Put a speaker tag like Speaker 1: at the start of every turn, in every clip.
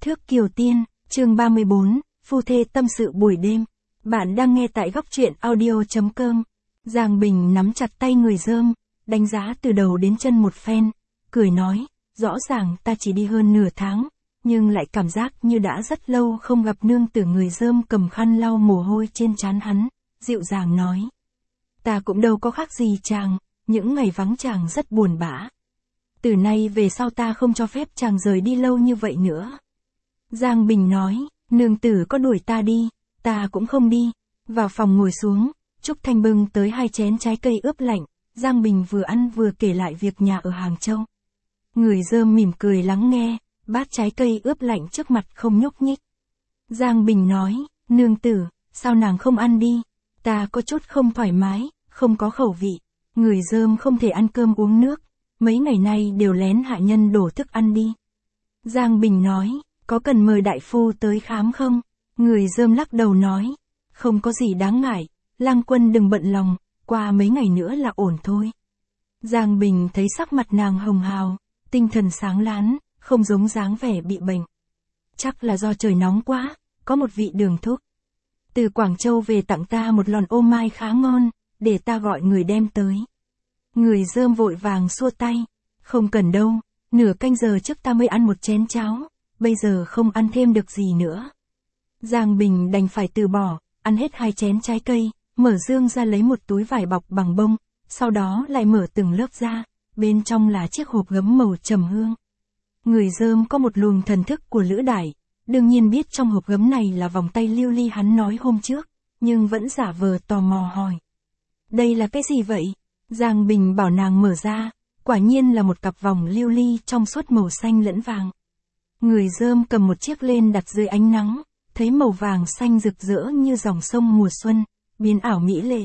Speaker 1: Thước Kiều Tiên, chương 34, phu thê tâm sự buổi đêm. Bạn đang nghe tại góc truyện audio.com. Giang Bình nắm chặt tay người dơm, đánh giá từ đầu đến chân một phen, cười nói, rõ ràng ta chỉ đi hơn nửa tháng, nhưng lại cảm giác như đã rất lâu không gặp nương tử. Người dơm cầm khăn lau mồ hôi trên trán hắn, dịu dàng nói. Ta cũng đâu có khác gì chàng, những ngày vắng chàng rất buồn bã. Từ nay về sau ta không cho phép chàng rời đi lâu như vậy nữa. Giang Bình nói, nương tử có đuổi ta đi, ta cũng không đi. Vào phòng ngồi xuống, Trúc Thanh bưng tới 2 chén trái cây ướp lạnh, Giang Bình vừa ăn vừa kể lại việc nhà ở Hàng Châu. Người dơm mỉm cười lắng nghe, bát trái cây ướp lạnh trước mặt không nhúc nhích. Giang Bình nói, nương tử, sao nàng không ăn đi, ta có chút không thoải mái, không có khẩu vị. Người dơm không thể ăn cơm uống nước, mấy ngày nay đều lén hạ nhân đổ thức ăn đi. Giang Bình nói, có cần mời đại phu tới khám không? Người dơm lắc đầu nói, không có gì đáng ngại, lang quân đừng bận lòng, qua mấy ngày nữa là ổn thôi. Giang Bình thấy sắc mặt nàng hồng hào, tinh thần sáng láng, không giống dáng vẻ bị bệnh. Chắc là do trời nóng quá, có một vị đường thúc từ Quảng Châu về tặng ta một lon ô mai khá ngon, để ta gọi người đem tới. Người dơm vội vàng xua tay, không cần đâu, nửa canh giờ trước ta mới ăn một chén cháo, bây giờ không ăn thêm được gì nữa. Giang Bình đành phải từ bỏ, ăn hết 2 chén trái cây, mở dương ra lấy một túi vải bọc bằng bông, sau đó lại mở từng lớp ra, bên trong là chiếc hộp gấm màu trầm hương. Người dơm có một luồng thần thức của Lữ Đại, đương nhiên biết trong hộp gấm này là vòng tay lưu ly hắn nói hôm trước, nhưng vẫn giả vờ tò mò hỏi. Đây là cái gì vậy? Giang Bình bảo nàng mở ra, quả nhiên là một cặp vòng lưu ly trong suốt màu xanh lẫn vàng. Người dơm cầm một chiếc lên đặt dưới ánh nắng, thấy màu vàng xanh rực rỡ như dòng sông mùa xuân, biến ảo mỹ lệ.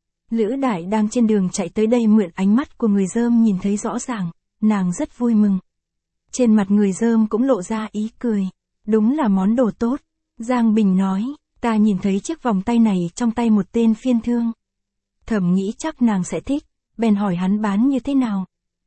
Speaker 1: Lữ Đại đang trên đường chạy tới đây mượn ánh mắt của người dơm nhìn thấy rõ ràng, nàng rất vui mừng. Trên mặt người dơm cũng lộ ra ý cười, đúng là món đồ tốt. Giang Bình nói, ta nhìn thấy chiếc vòng tay này trong tay một tên phiên thương. Thầm nghĩ chắc nàng sẽ thích, bèn hỏi hắn bán như thế nào.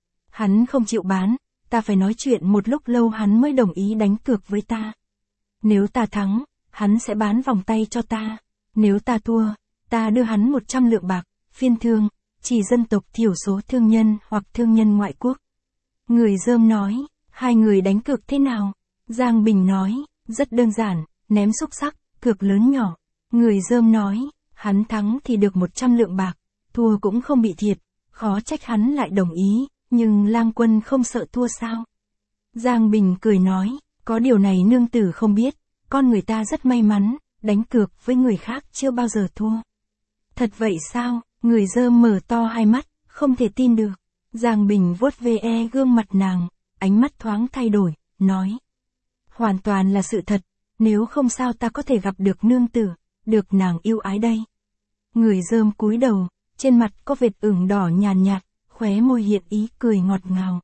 Speaker 1: Hắn không chịu bán, ta phải nói chuyện một lúc lâu hắn mới đồng ý đánh cược với ta. Nếu ta thắng, hắn sẽ bán vòng tay cho ta. Nếu ta thua, ta đưa hắn 100 lượng bạc. Phiên thương, chỉ dân tộc thiểu số thương nhân hoặc thương nhân ngoại quốc. Người dơm nói, 2 người đánh cược thế nào? Giang Bình nói, rất đơn giản, ném xúc xắc, cược lớn nhỏ. Người dơm nói, hắn thắng thì được 100 lượng bạc, thua cũng không bị thiệt, khó trách hắn lại đồng ý, nhưng lang quân không sợ thua sao? Giang Bình cười nói, có điều này nương tử không biết, con người ta rất may mắn, đánh cược với người khác chưa bao giờ thua. Thật vậy sao? Người dơm mở to 2 mắt, không thể tin được. Giang Bình vuốt ve gương mặt nàng, ánh mắt thoáng thay đổi, nói. Hoàn toàn là sự thật, nếu không sao ta có thể gặp được nương tử, được nàng yêu ái đây. Người dơm cúi đầu, trên mặt có vệt ửng đỏ nhàn nhạt, khóe môi hiện ý cười ngọt ngào.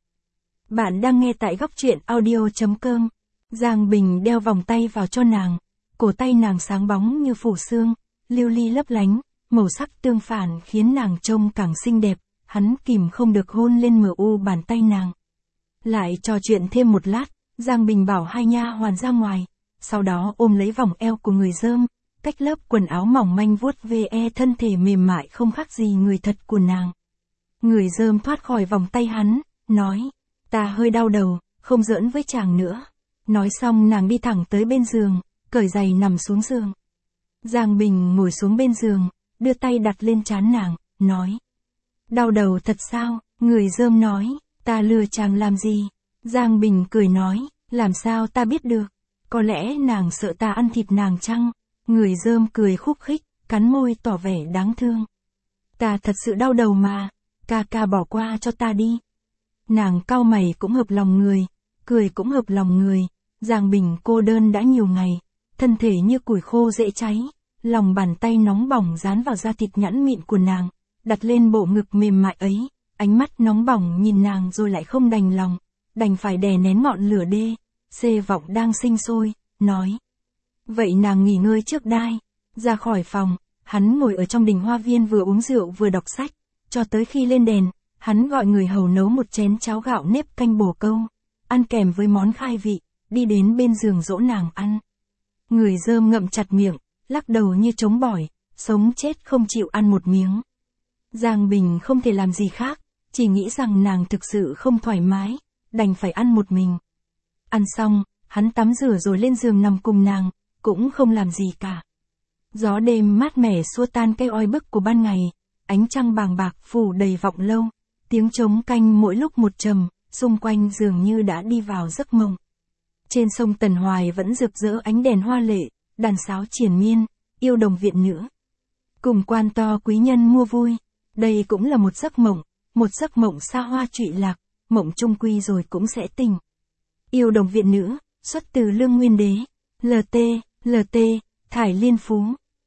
Speaker 1: Bạn đang nghe tại góc truyện audio.com. Giang Bình đeo vòng tay vào cho nàng, cổ tay nàng sáng bóng như phủ sương, lưu ly lấp lánh, màu sắc tương phản khiến nàng trông càng xinh đẹp, hắn kìm không được hôn lên mu bàn tay nàng. Lại trò chuyện thêm một lát, Giang Bình bảo 2 nha hoàn ra ngoài, sau đó ôm lấy vòng eo của người dơm, cách lớp quần áo mỏng manh vuốt ve thân thể mềm mại không khác gì người thật của nàng. Người dơm thoát khỏi vòng tay hắn, nói, ta hơi đau đầu, không giỡn với chàng nữa. Nói xong nàng đi thẳng tới bên giường, cởi giày nằm xuống giường. Giang Bình ngồi xuống bên giường, đưa tay đặt lên trán nàng, nói. Đau đầu thật sao? Người dơm nói, ta lừa chàng làm gì? Giang Bình cười nói, làm sao ta biết được? Có lẽ nàng sợ ta ăn thịt nàng chăng? Người dơm cười khúc khích, cắn môi tỏ vẻ đáng thương. Ta thật sự đau đầu mà, ca bỏ qua cho ta đi. Nàng cau mày cũng hợp lòng người, cười cũng hợp lòng người. Giang Bình cô đơn đã nhiều ngày, thân thể như củi khô dễ cháy, lòng bàn tay nóng bỏng dán vào da thịt nhẵn mịn của nàng, đặt lên bộ ngực mềm mại ấy, ánh mắt nóng bỏng nhìn nàng rồi lại không đành lòng, đành phải đè nén ngọn lửa xê vọng đang sinh sôi, nói. Vậy nàng nghỉ ngơi trước đai. Ra khỏi phòng, hắn ngồi ở trong đình hoa viên vừa uống rượu vừa đọc sách, cho tới khi lên đèn, hắn gọi người hầu nấu một chén cháo gạo nếp canh bổ câu, ăn kèm với món khai vị, đi đến bên giường dỗ nàng ăn. Người dơm ngậm chặt miệng, lắc đầu như trống bỏi, sống chết không chịu ăn một miếng. Giang Bình không thể làm gì khác, chỉ nghĩ rằng nàng thực sự không thoải mái, đành phải ăn một mình. Ăn xong, hắn tắm rửa rồi lên giường nằm cùng nàng, cũng không làm gì cả. Gió đêm mát mẻ xua tan cái oi bức của ban ngày, ánh trăng bàng bạc phủ đầy vọng lâu, tiếng trống canh mỗi lúc một trầm, xung quanh dường như đã đi vào giấc mộng. Trên sông Tần Hoài vẫn rực rỡ ánh đèn hoa lệ, đàn sáo triền miên, yêu đồng viện nữ. Cùng quan to quý nhân mua vui, đây cũng là một giấc mộng xa hoa trụy lạc, mộng chung quy rồi cũng sẽ tỉnh. Yêu đồng viện nữ, xuất từ Lương Nguyên Đế, LT, Thải Liên Phú,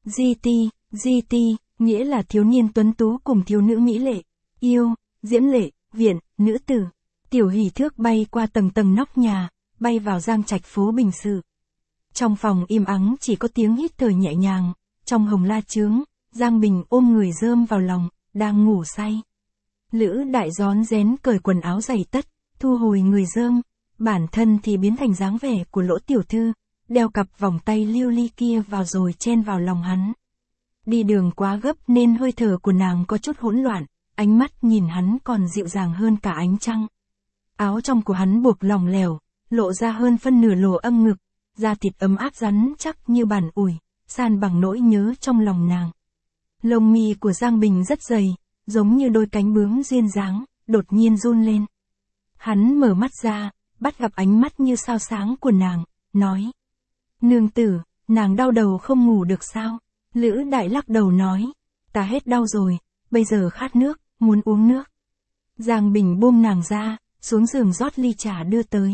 Speaker 1: GT, nghĩa là thiếu niên tuấn tú cùng thiếu nữ mỹ lệ, yêu, diễm lệ, viện, nữ tử. Tiểu hỷ thước bay qua tầng tầng nóc nhà, bay vào giang trạch phố Bình Sự. Trong phòng im ắng chỉ có tiếng hít thở nhẹ nhàng, trong hồng la chướng, Giang Bình ôm người dơm vào lòng, đang ngủ say. Lữ Đại rón rén cởi quần áo giày tất, thu hồi người dơm, bản thân thì biến thành dáng vẻ của Lỗ tiểu thư, đeo cặp vòng tay lưu ly kia vào rồi chen vào lòng hắn. Đi đường quá gấp nên hơi thở của nàng có chút hỗn loạn, ánh mắt nhìn hắn còn dịu dàng hơn cả ánh trăng. Áo trong của hắn buộc lỏng lẻo, lộ ra hơn phân nửa lỗ âm ngực, da thịt ấm áp rắn chắc như bàn ủi, san bằng nỗi nhớ trong lòng nàng. Lông mi của Giang Bình rất dày, giống như đôi cánh bướm duyên dáng, đột nhiên run lên. Hắn mở mắt ra, bắt gặp ánh mắt như sao sáng của nàng, nói: "Nương tử, nàng đau đầu không ngủ được sao?" Lữ Đại lắc đầu nói: "Ta hết đau rồi, bây giờ khát nước, muốn uống nước." Giang Bình buông nàng ra, xuống giường rót ly trà đưa tới.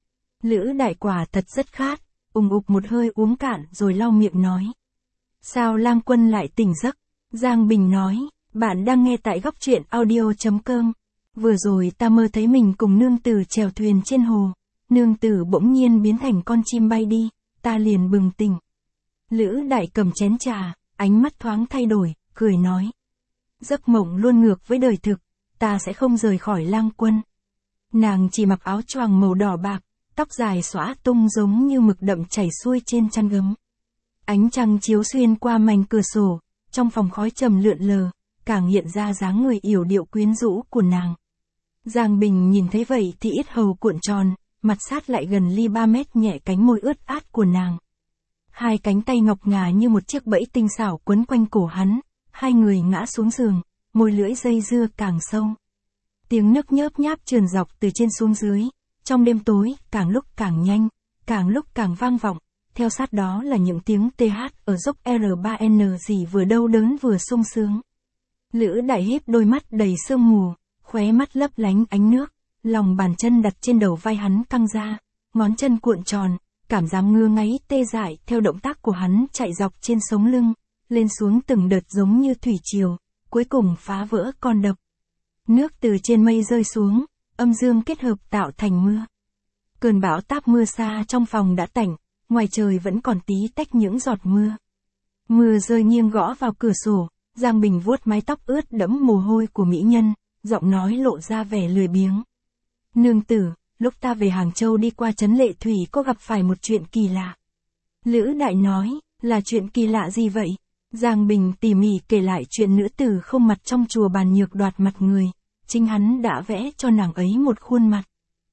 Speaker 1: Lữ Đại quả thật rất khát, ùng ục một hơi uống cạn rồi lau miệng nói: "Sao Lang Quân lại tỉnh giấc?" Giang Bình nói: "Bạn đang nghe tại góc truyện audio.com. Vừa rồi ta mơ thấy mình cùng nương tử chèo thuyền trên hồ, nương tử bỗng nhiên biến thành con chim bay đi, ta liền bừng tỉnh." Lữ Đại cầm chén trà, ánh mắt thoáng thay đổi, cười nói: "Giấc mộng luôn ngược với đời thực, ta sẽ không rời khỏi Lang Quân." Nàng chỉ mặc áo choàng màu đỏ bạc, tóc dài xõa tung giống như mực đậm chảy xuôi trên chăn gấm. Ánh trăng chiếu xuyên qua mảnh cửa sổ, trong phòng khói trầm lượn lờ, càng hiện ra dáng người yểu điệu quyến rũ của nàng. Giang Bình nhìn thấy vậy thì yết hầu cuộn tròn, mặt sát lại gần ly 3 mét nhẹ cánh môi ướt át của nàng. Hai cánh tay ngọc ngà như một chiếc bẫy tinh xảo quấn quanh cổ hắn, hai người ngã xuống giường, môi lưỡi dây dưa càng sâu. Tiếng nức nhớp nháp trườn dọc từ trên xuống dưới, trong đêm tối, càng lúc càng nhanh, càng lúc càng vang vọng, theo sát đó là những tiếng TH ở dốc R3N gì vừa đau đớn vừa sung sướng. Lữ Đại híp đôi mắt đầy sương mù, khóe mắt lấp lánh ánh nước, lòng bàn chân đặt trên đầu vai hắn căng ra, ngón chân cuộn tròn, cảm giác ngứa ngáy tê dại theo động tác của hắn chạy dọc trên sống lưng, lên xuống từng đợt giống như thủy triều, cuối cùng phá vỡ con đập. Nước từ trên mây rơi xuống, âm dương kết hợp tạo thành mưa. Cơn bão táp mưa xa trong phòng đã tạnh, ngoài trời vẫn còn tí tách những giọt mưa. Mưa rơi nghiêng gõ vào cửa sổ, Giang Bình vuốt mái tóc ướt đẫm mồ hôi của mỹ nhân, giọng nói lộ ra vẻ lười biếng. "Nương tử, lúc ta về Hàng Châu đi qua trấn Lệ Thủy có gặp phải một chuyện kỳ lạ." Lữ Đại nói: "Là chuyện kỳ lạ gì vậy?" Giang Bình tỉ mỉ kể lại chuyện nữ tử không mặt trong chùa Bàn Nhược đoạt mặt người, chính hắn đã vẽ cho nàng ấy một khuôn mặt.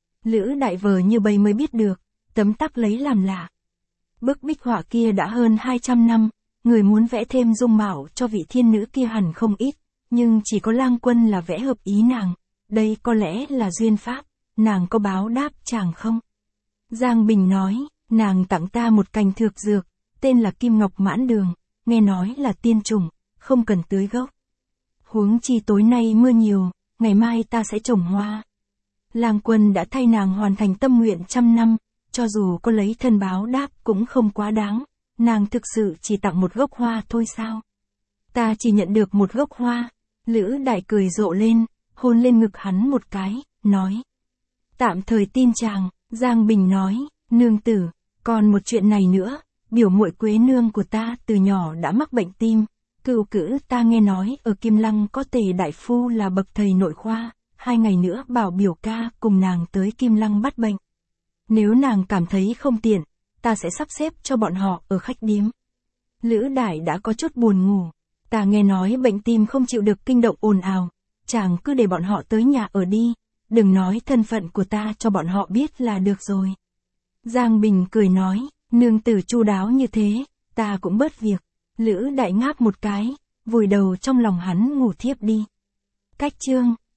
Speaker 1: Lữ Đại vờ như bấy mới biết được, tấm tắc lấy làm lạ. Bức bích họa kia đã hơn 200 năm, người muốn vẽ thêm dung mạo cho vị thiên nữ kia hẳn không ít, nhưng chỉ có Lang Quân là vẽ hợp ý nàng, đây có lẽ là duyên pháp, nàng có báo đáp chàng không? Giang Bình nói: "Nàng tặng ta một cành thược dược, tên là Kim Ngọc Mãn Đường, nghe nói là tiên chủng, không cần tưới gốc. Huống chi tối nay mưa nhiều, ngày mai ta sẽ trồng hoa." Lang Quân đã thay nàng hoàn thành tâm nguyện 100 năm, cho dù có lấy thân báo đáp cũng không quá đáng, nàng thực sự chỉ tặng một gốc hoa thôi sao? "Ta chỉ nhận được một gốc hoa." Lữ Đại cười rộ lên, hôn lên ngực hắn một cái, nói: "Tạm thời tin chàng." Giang Bình nói: "Nương tử, còn một chuyện này nữa, biểu muội Quế nương của ta từ nhỏ đã mắc bệnh tim, cựu cữ ta nghe nói ở Kim Lăng có Tề đại phu là bậc thầy nội khoa, 2 ngày nữa bảo biểu ca cùng nàng tới Kim Lăng bắt bệnh." Nếu nàng cảm thấy không tiện, ta sẽ sắp xếp cho bọn họ ở khách điếm. Lữ Đại đã có chút buồn ngủ. Ta nghe nói bệnh tim không chịu được kinh động ồn ào. Chàng cứ để bọn họ tới nhà ở đi. Đừng nói thân phận của ta cho bọn họ biết là được rồi. Giang Bình cười nói, nương tử chu đáo như thế, ta cũng bớt việc. Lữ Đại ngáp một cái, vùi đầu trong lòng hắn ngủ thiếp đi. Cách chương